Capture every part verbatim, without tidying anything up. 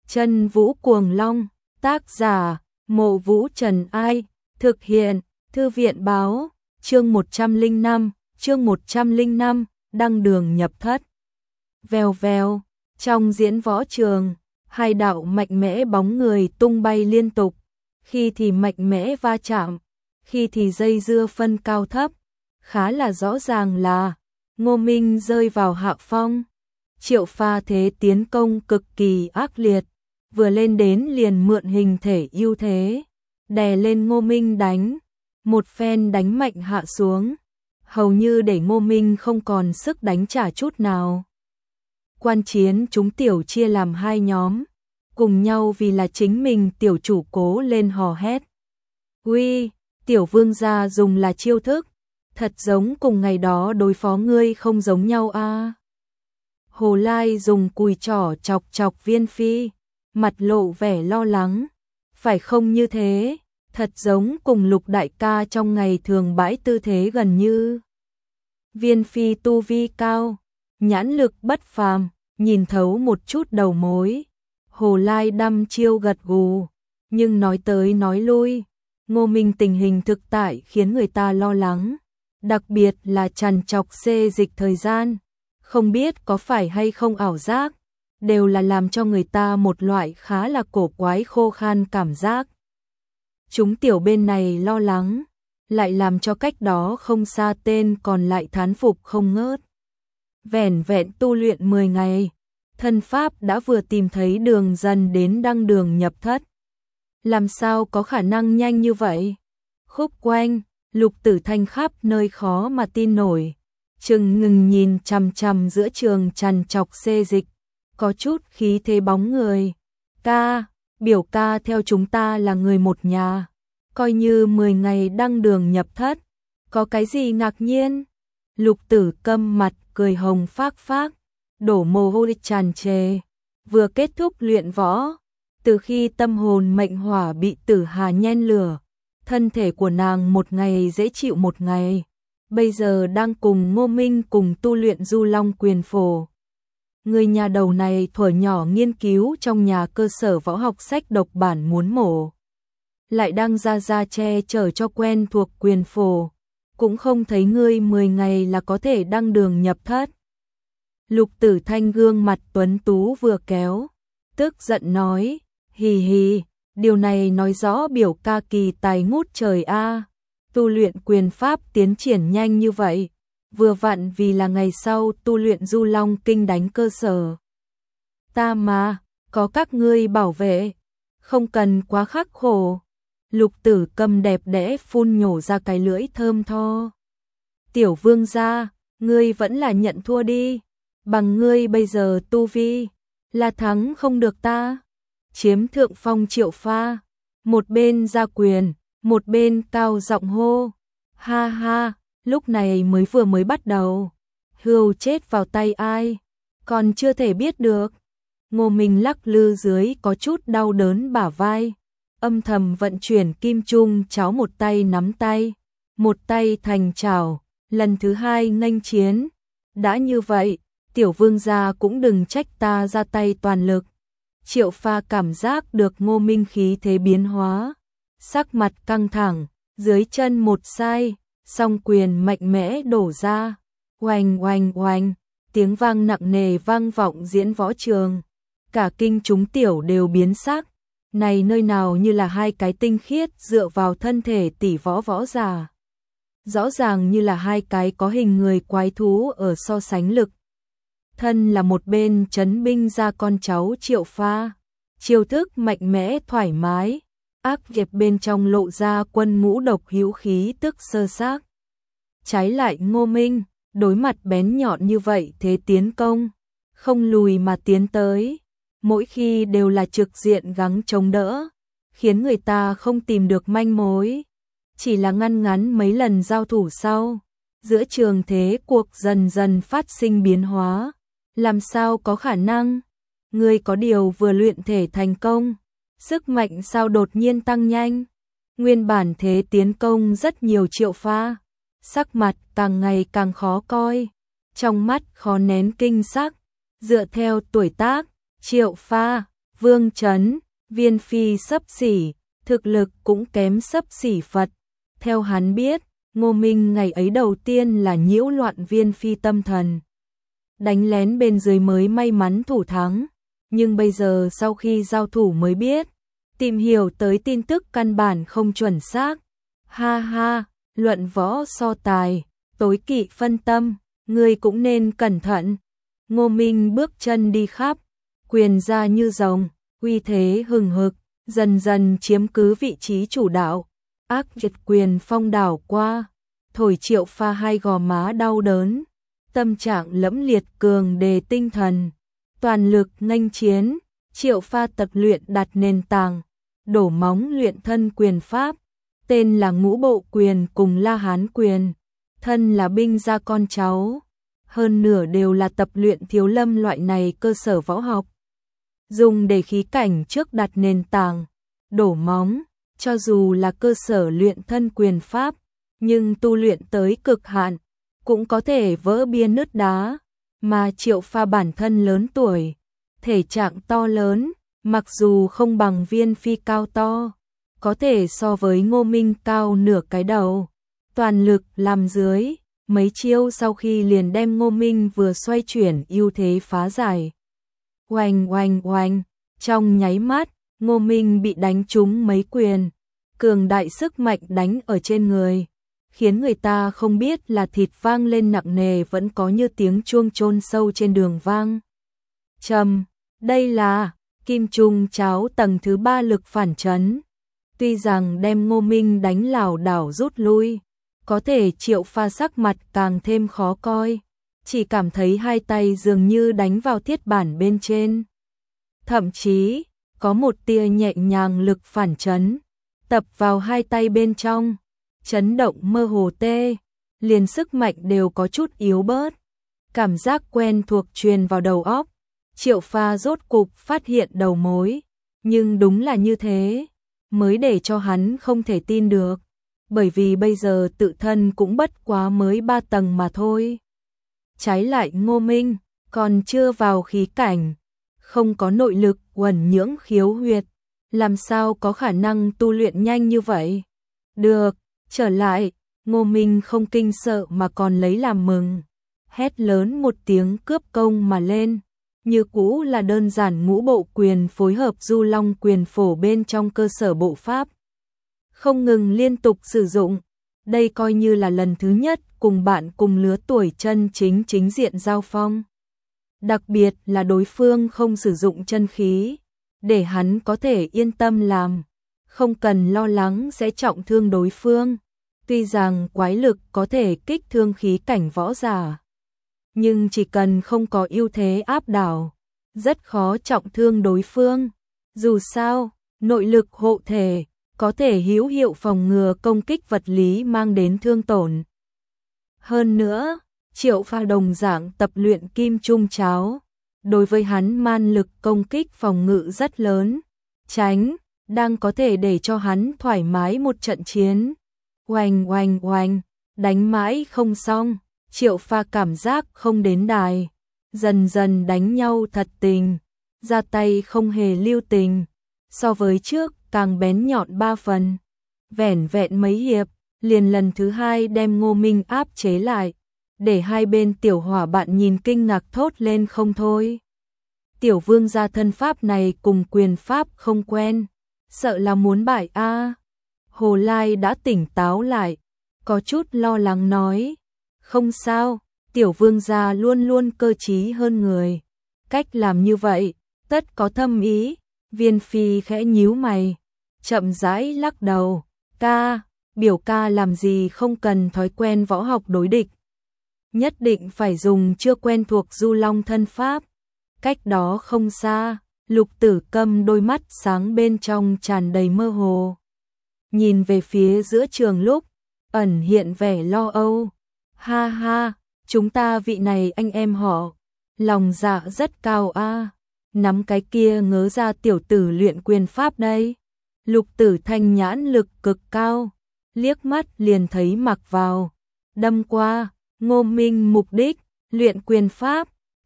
Chân Vũ Cuồng Long, tác giả, Mộ Vũ Trần Ai, thực hiện, Thư viện báo, chương một trăm lẻ năm, chương một trăm lẻ năm, đăng đường nhập thất. Vèo vèo, trong diễn võ trường, hai đạo mạnh mẽ bóng người tung bay liên tục, khi thì mạnh mẽ va chạm, khi thì dây dưa phân cao thấp, khá là rõ ràng là Ngô Minh rơi vào hạ phong. Triệu Pha thế tiến công cực kỳ ác liệt, vừa lên đến liền mượn hình thể ưu thế, đè lên Ngô Minh đánh, một phen đánh mạnh hạ xuống, hầu như để Ngô Minh không còn sức đánh trả chút nào. Quan chiến chúng tiểu chia làm hai nhóm, cùng nhau vì là chính mình tiểu chủ cố lên hò hét. Uy, tiểu vương gia dùng là chiêu thức, thật giống cùng ngày đó đối phó ngươi không giống nhau a. À. Hồ Lai dùng cùi trỏ chọc chọc Viên Phi, mặt lộ vẻ lo lắng, phải không như thế, thật giống cùng Lục đại ca trong ngày thường bãi tư thế gần như. Viên Phi tu vi cao, nhãn lực bất phàm, nhìn thấu một chút đầu mối. Hồ Lai đăm chiêu gật gù, nhưng nói tới nói lui, Ngô Minh tình hình thực tại khiến người ta lo lắng, đặc biệt là trằn trọc xê dịch thời gian, không biết có phải hay không ảo giác, đều là làm cho người ta một loại khá là cổ quái khô khan cảm giác. Chúng tiểu bên này lo lắng, lại làm cho cách đó không xa tên còn lại thán phục không ngớt. Vẻn vẹn tu luyện mười ngày, thân pháp đã vừa tìm thấy đường dần đến đăng đường nhập thất. Làm sao có khả năng nhanh như vậy? Khúc quanh, Lục Tử Thanh khắp nơi khó mà tin nổi, chừng ngừng nhìn chằm chằm giữa trường trằn trọc xê dịch, có chút khí thế bóng người. Ca, biểu ca theo chúng ta là người một nhà, coi như mười ngày đăng đường nhập thất, có cái gì ngạc nhiên? Lục Tử câm mặt cười hồng phác phác, đổ mồ hôi tràn trề, vừa kết thúc luyện võ, từ khi tâm hồn mệnh hỏa bị Tử Hà nhen lửa, thân thể của nàng một ngày dễ chịu một ngày, bây giờ đang cùng Ngô Minh cùng tu luyện Du Long Quyền Phổ. Người nhà đầu này thuở nhỏ nghiên cứu trong nhà cơ sở võ học sách độc bản muốn mổ, lại đang ra ra che chở cho quen thuộc Quyền Phổ, cũng không thấy ngươi mười ngày là có thể đăng đường nhập thất. Lục Tử Thanh gương mặt tuấn tú vừa kéo, tức giận nói, hì hì, điều này nói rõ biểu ca kỳ tài ngút trời a, à. Tu luyện quyền pháp tiến triển nhanh như vậy, vừa vặn vì là ngày sau tu luyện Du Long kinh đánh cơ sở. Ta mà, có các ngươi bảo vệ, không cần quá khắc khổ. Lục Tử cầm đẹp đẽ phun nhổ ra cái lưỡi thơm tho. Tiểu vương gia, ngươi vẫn là nhận thua đi, bằng ngươi bây giờ tu vi, là thắng không được ta. Chiếm thượng phong Triệu Pha, một bên ra quyền, một bên cao giọng hô. Ha ha, lúc này mới vừa mới bắt đầu, hươu chết vào tay ai, còn chưa thể biết được. Ngô Minh lắc lư dưới có chút đau đớn bả vai, âm thầm vận chuyển kim trung cháo, một tay nắm tay, một tay thành chảo, lần thứ hai nghênh chiến. Đã như vậy, tiểu vương gia cũng đừng trách ta ra tay toàn lực. Triệu Pha cảm giác được Ngô Minh khí thế biến hóa, sắc mặt căng thẳng, dưới chân một sai, song quyền mạnh mẽ đổ ra, oanh oanh oanh, tiếng vang nặng nề vang vọng diễn võ trường, cả kinh chúng tiểu đều biến sắc, này nơi nào như là hai cái tinh khiết dựa vào thân thể tỷ võ võ giả, rõ ràng như là hai cái có hình người quái thú ở so sánh lực. Thân là một bên trấn binh ra con cháu Triệu Pha, chiêu thức mạnh mẽ thoải mái, ác nghiệp bên trong lộ ra quân ngũ độc hữu khí tức sơ xác. Trái lại Ngô Minh, đối mặt bén nhọn như vậy thế tiến công, không lùi mà tiến tới, mỗi khi đều là trực diện gắng chống đỡ, khiến người ta không tìm được manh mối. Chỉ là ngăn ngắn mấy lần giao thủ sau, giữa trường thế cuộc dần dần phát sinh biến hóa, làm sao có khả năng? Ngươi có điều vừa luyện thể thành công, sức mạnh sao đột nhiên tăng nhanh? Nguyên bản thế tiến công rất nhiều Triệu Pha, sắc mặt càng ngày càng khó coi, trong mắt khó nén kinh sắc, dựa theo tuổi tác, Triệu Pha vương chấn, Viên Phi xấp xỉ, thực lực cũng kém xấp xỉ Phật. Theo hắn biết, Ngô Minh ngày ấy đầu tiên là nhiễu loạn Viên Phi tâm thần. Đánh lén bên dưới mới may mắn thủ thắng, nhưng bây giờ sau khi giao thủ mới biết, tìm hiểu tới tin tức căn bản không chuẩn xác. Ha ha, luận võ so tài, tối kỵ phân tâm, ngươi cũng nên cẩn thận. Ngô Minh bước chân đi khắp, quyền ra như rồng, uy thế hừng hực, dần dần chiếm cứ vị trí chủ đạo. Ác Nhật quyền phong đảo qua, thổi Triệu Pha hai gò má đau đớn, tâm trạng lẫm liệt cường đề tinh thần, toàn lực nghênh chiến. Triệu Pha tập luyện đặt nền tảng, đổ móng luyện thân quyền pháp, tên là Ngũ Bộ Quyền cùng La Hán Quyền, thân là binh gia con cháu, hơn nửa đều là tập luyện thiếu lâm loại này cơ sở võ học, dùng để khí cảnh trước đặt nền tảng, đổ móng, cho dù là cơ sở luyện thân quyền pháp, nhưng tu luyện tới cực hạn, cũng có thể vỡ bia nứt đá, mà Triệu Pha bản thân lớn tuổi, thể trạng to lớn, mặc dù không bằng Viên Phi cao to, có thể so với Ngô Minh cao nửa cái đầu, toàn lực làm dưới, mấy chiêu sau khi liền đem Ngô Minh vừa xoay chuyển ưu thế phá giải. Oanh oanh oanh, trong nháy mắt, Ngô Minh bị đánh trúng mấy quyền, cường đại sức mạnh đánh ở trên người, khiến người ta không biết là thịt vang lên nặng nề vẫn có như tiếng chuông chôn sâu trên đường vang. Trầm, đây là Kim Trung Cháo tầng thứ ba lực phản chấn. Tuy rằng đem Ngô Minh đánh lảo đảo rút lui, có thể Triệu Pha sắc mặt càng thêm khó coi, chỉ cảm thấy hai tay dường như đánh vào thiết bản bên trên. Thậm chí, có một tia nhẹ nhàng lực phản chấn, tập vào hai tay bên trong, chấn động mơ hồ tê, liền sức mạnh đều có chút yếu bớt. Cảm giác quen thuộc truyền vào đầu óc, Triệu Pha rốt cục phát hiện đầu mối, nhưng đúng là như thế, mới để cho hắn không thể tin được, bởi vì bây giờ tự thân cũng bất quá mới ba tầng mà thôi. Trái lại Ngô Minh, còn chưa vào khí cảnh, không có nội lực uẩn nhưỡng khiếu huyệt, làm sao có khả năng tu luyện nhanh như vậy? Được, trở lại, Ngô Minh không kinh sợ mà còn lấy làm mừng, hét lớn một tiếng cướp công mà lên, như cũ là đơn giản Ngũ Bộ Quyền phối hợp Du Long Quyền phổ bên trong cơ sở bộ pháp, không ngừng liên tục sử dụng. Đây coi như là lần thứ nhất cùng bạn cùng lứa tuổi chân chính chính diện giao phong. Đặc biệt là đối phương không sử dụng chân khí, để hắn có thể yên tâm làm, không cần lo lắng sẽ trọng thương đối phương. Tuy rằng quái lực có thể kích thương khí cảnh võ giả, nhưng chỉ cần không có ưu thế áp đảo, rất khó trọng thương đối phương. Dù sao, nội lực hộ thể có thể hữu hiệu phòng ngừa công kích vật lý mang đến thương tổn. Hơn nữa, Triệu Pha đồng dạng tập luyện Kim Trung Cháo, đối với hắn man lực công kích phòng ngự rất lớn, tránh, đang có thể để cho hắn thoải mái một trận chiến. Oanh oanh oanh, đánh mãi không xong, Triệu Pha cảm giác không đến đài, dần dần đánh nhau thật tình, ra tay không hề lưu tình, so với trước càng bén nhọn ba phần. Vẻn vẹn mấy hiệp, liền lần thứ hai đem Ngô Minh áp chế lại, để hai bên tiểu hỏa bạn nhìn kinh ngạc thốt lên không thôi. Tiểu vương gia thân pháp này cùng quyền pháp không quen, sợ là muốn bại a. À. Hồ Lai đã tỉnh táo lại, có chút lo lắng nói, không sao, tiểu vương gia luôn luôn cơ trí hơn người, cách làm như vậy, tất có thâm ý. Viên Phi khẽ nhíu mày, chậm rãi lắc đầu, ca, biểu ca làm gì không cần thói quen võ học đối địch, nhất định phải dùng chưa quen thuộc Du Long thân pháp. Cách đó không xa, Lục Tử Câm đôi mắt sáng bên trong tràn đầy mơ hồ, nhìn về phía giữa trường lúc, ẩn hiện vẻ lo âu. Ha ha, chúng ta vị này anh em họ, lòng dạ rất cao a. À. Nắm cái kia ngớ ra tiểu tử luyện quyền pháp đây. Lục Tử Thanh nhãn lực cực cao, liếc mắt liền thấy mặc vào, đâm qua, Ngô Minh mục đích, luyện quyền pháp,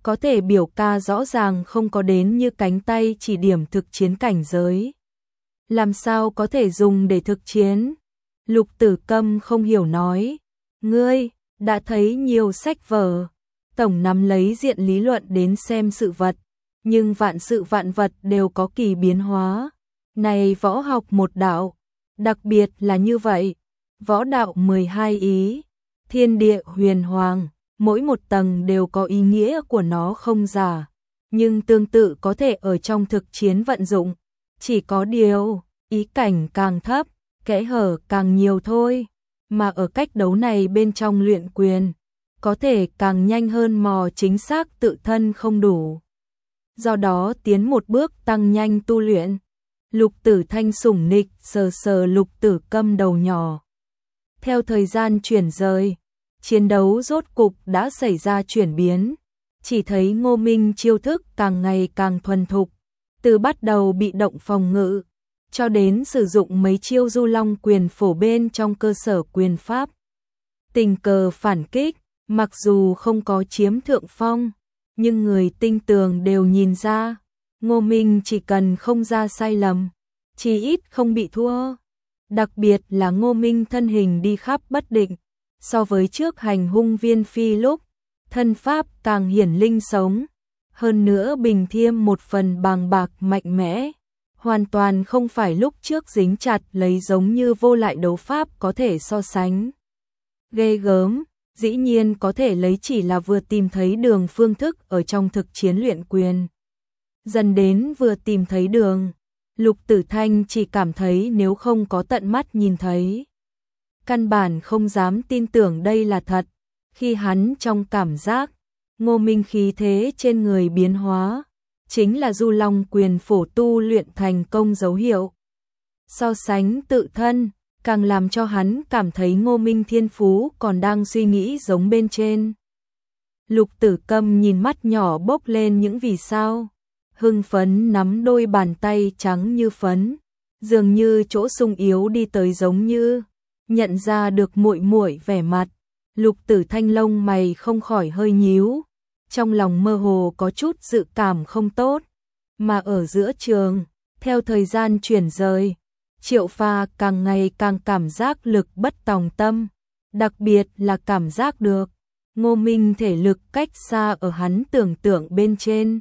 có thể biểu ca rõ ràng không có đến như cánh tay chỉ điểm thực chiến cảnh giới. Làm sao có thể dùng để thực chiến? Lục Tử Câm không hiểu nói, ngươi đã thấy nhiều sách vở, tổng nắm lấy diện lý luận đến xem sự vật, nhưng vạn sự vạn vật đều có kỳ biến hóa. Này võ học một đạo, đặc biệt là như vậy, võ đạo mười hai ý, thiên địa huyền hoàng, mỗi một tầng đều có ý nghĩa của nó không giả, nhưng tương tự có thể ở trong thực chiến vận dụng, chỉ có điều, ý cảnh càng thấp, kẽ hở càng nhiều thôi, mà ở cách đấu này bên trong luyện quyền, có thể càng nhanh hơn mò chính xác tự thân không đủ. Do đó tiến một bước tăng nhanh tu luyện. Lục Tử Thanh sủng nịch sờ sờ Lục Tử Câm đầu nhỏ. Theo thời gian chuyển rời, chiến đấu rốt cục đã xảy ra chuyển biến, chỉ thấy Ngô Minh chiêu thức càng ngày càng thuần thục, từ bắt đầu bị động phòng ngự, cho đến sử dụng mấy chiêu du long quyền phổ bên trong cơ sở quyền pháp. Tình cờ phản kích, mặc dù không có chiếm thượng phong, nhưng người tinh tường đều nhìn ra, Ngô Minh chỉ cần không ra sai lầm, chỉ ít không bị thua. Đặc biệt là Ngô Minh thân hình đi khắp bất định, so với trước hành hung Viên Phi lúc, thân pháp càng hiển linh sống, hơn nữa bình thêm một phần bàng bạc mạnh mẽ, hoàn toàn không phải lúc trước dính chặt lấy giống như vô lại đấu pháp có thể so sánh. Ghê gớm, dĩ nhiên có thể lấy chỉ là vừa tìm thấy đường phương thức ở trong thực chiến luyện quyền. Dần đến vừa tìm thấy đường, Lục Tử Thanh chỉ cảm thấy nếu không có tận mắt nhìn thấy, căn bản không dám tin tưởng đây là thật. Khi hắn trong cảm giác, Ngô Minh khí thế trên người biến hóa, chính là du long quyền phổ tu luyện thành công dấu hiệu. So sánh tự thân, càng làm cho hắn cảm thấy Ngô Minh thiên phú còn đang suy nghĩ giống bên trên. Lục Tử Câm nhìn mắt nhỏ bốc lên những vì sao, hưng phấn nắm đôi bàn tay trắng như phấn, dường như chỗ sung yếu đi tới giống như, nhận ra được muội muội vẻ mặt, Lục Tử Thanh lông mày không khỏi hơi nhíu, trong lòng mơ hồ có chút dự cảm không tốt, mà ở giữa trường, theo thời gian chuyển rời, Triệu Pha càng ngày càng cảm giác lực bất tòng tâm, đặc biệt là cảm giác được Ngô Minh thể lực cách xa ở hắn tưởng tượng bên trên.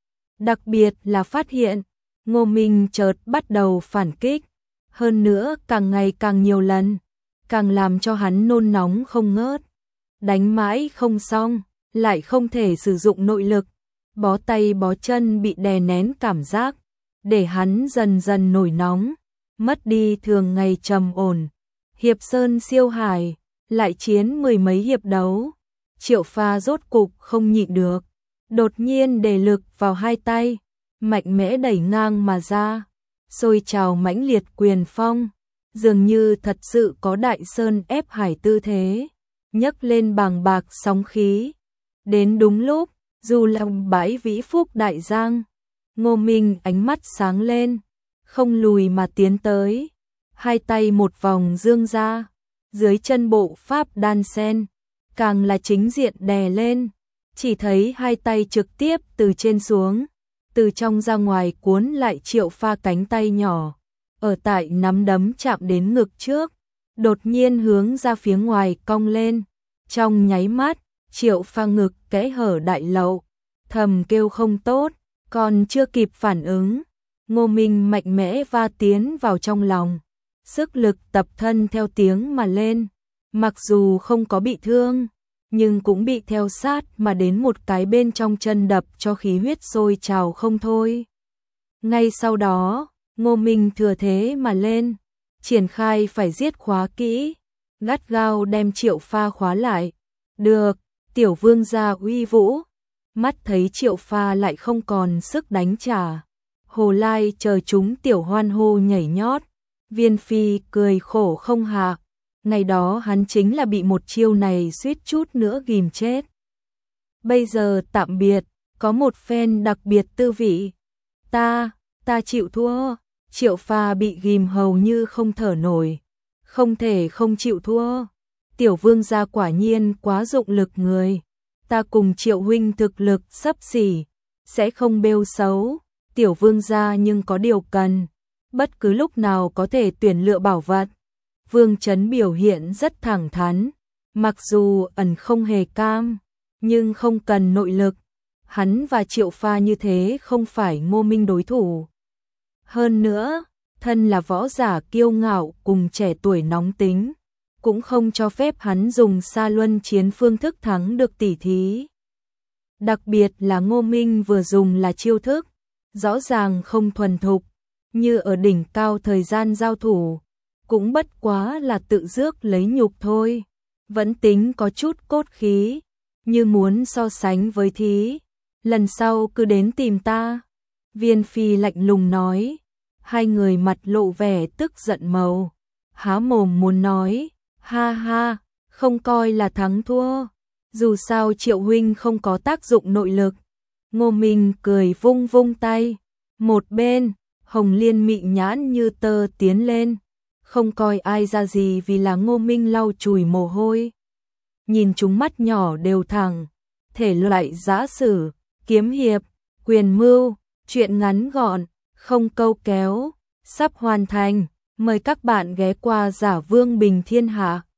Đặc biệt là phát hiện, Ngô Minh chợt bắt đầu phản kích, hơn nữa càng ngày càng nhiều lần, càng làm cho hắn nôn nóng không ngớt. Đánh mãi không xong, lại không thể sử dụng nội lực, bó tay bó chân bị đè nén cảm giác, để hắn dần dần nổi nóng, mất đi thường ngày trầm ổn. Hiệp Sơn siêu hải, lại chiến mười mấy hiệp đấu, Triệu Pha rốt cục không nhịn được, đột nhiên đề lực vào hai tay, mạnh mẽ đẩy ngang mà ra, sôi trào mãnh liệt quyền phong, dường như thật sự có đại sơn ép hải tư thế, nhấc lên bàng bạc sóng khí. Đến đúng lúc, dù lòng bãi vĩ phúc đại giang, Ngô Minh ánh mắt sáng lên, không lùi mà tiến tới, hai tay một vòng dương ra, dưới chân bộ pháp đan sen, càng là chính diện đè lên, chỉ thấy hai tay trực tiếp từ trên xuống, từ trong ra ngoài cuốn lại Triệu Pha cánh tay nhỏ, ở tại nắm đấm chạm đến ngực trước, đột nhiên hướng ra phía ngoài cong lên, trong nháy mắt, Triệu Pha ngực kẽ hở đại lậu, thầm kêu không tốt, còn chưa kịp phản ứng, Ngô Minh mạnh mẽ va tiến vào trong lòng, sức lực tập thân theo tiếng mà lên, mặc dù không có bị thương, nhưng cũng bị theo sát mà đến một cái bên trong chân đập cho khí huyết sôi trào không thôi. Ngay sau đó, Ngô Minh thừa thế mà lên, triển khai phải giết khóa kỹ, gắt gao đem Triệu Pha khóa lại. Được, tiểu vương gia uy vũ, mắt thấy Triệu Pha lại không còn sức đánh trả. Hồ Lai chờ chúng tiểu hoan hô nhảy nhót, Viên Phi cười khổ không hạ. Ngày đó hắn chính là bị một chiêu này suýt chút nữa ghim chết. Bây giờ tạm biệt, có một phen đặc biệt tư vị. Ta, ta chịu thua. Triệu Pha bị ghim hầu như không thở nổi. Không thể không chịu thua. Tiểu vương gia quả nhiên quá dụng lực người. ta cùng Triệu huynh thực lực xấp xỉ, sẽ không bêu xấu, tiểu vương gia nhưng có điều cần, bất cứ lúc nào có thể tuyển lựa bảo vật. Vương Chấn biểu hiện rất thẳng thắn, mặc dù ẩn không hề cam, nhưng không cần nội lực, hắn và Triệu Pha như thế không phải Ngô Minh đối thủ. Hơn nữa, thân là võ giả kiêu ngạo cùng trẻ tuổi nóng tính, cũng không cho phép hắn dùng xa luân chiến phương thức thắng được tỷ thí. Đặc biệt là Ngô Minh vừa dùng là chiêu thức, rõ ràng không thuần thục, như ở đỉnh cao thời gian giao thủ, cũng bất quá là tự rước lấy nhục thôi, vẫn tính có chút cốt khí, như muốn so sánh với thí, lần sau cứ đến tìm ta. Viên Phi lạnh lùng nói, hai người mặt lộ vẻ tức giận màu, há mồm muốn nói, ha ha, không coi là thắng thua, dù sao Triệu huynh không có tác dụng nội lực. Ngô Minh cười vung vung tay, một bên, Hồng Liên mị nhãn như tơ tiến lên, không coi ai ra gì vì là Ngô Minh lau chùi mồ hôi. Nhìn chúng mắt nhỏ đều thẳng, thể loại giã sử, kiếm hiệp, quyền mưu, chuyện ngắn gọn, không câu kéo, sắp hoàn thành, mời các bạn ghé qua Giả Vương Bình Thiên Hạ.